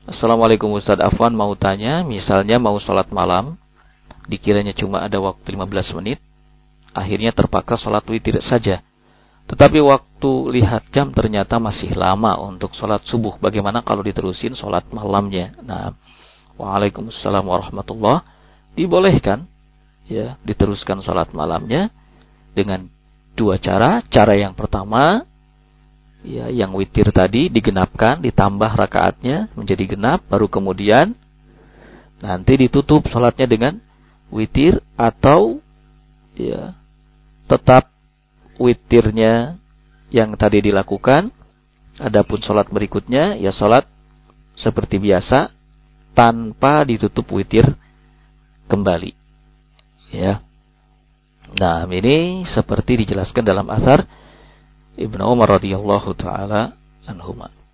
Assalamualaikum Ustaz Afwan, mau tanya, misalnya mau sholat malam, dikiranya cuma ada waktu 15 menit, akhirnya terpaksa sholat witir saja. Tetapi waktu lihat jam ternyata masih lama untuk sholat subuh. Bagaimana kalau diterusin sholat malamnya? Nah, waalaikumsalam warahmatullah. Dibolehkan, ya, diteruskan sholat malamnya dengan dua cara. Cara yang pertama, ya, yang witir tadi digenapkan, ditambah rakaatnya menjadi genap, baru kemudian nanti ditutup sholatnya dengan witir, atau ya tetap witirnya yang tadi dilakukan. Adapun sholat berikutnya ya sholat seperti biasa tanpa ditutup witir kembali. Ya. Nah, ini seperti dijelaskan dalam athar Ibnu Umar radhiyallahu taala anhuma.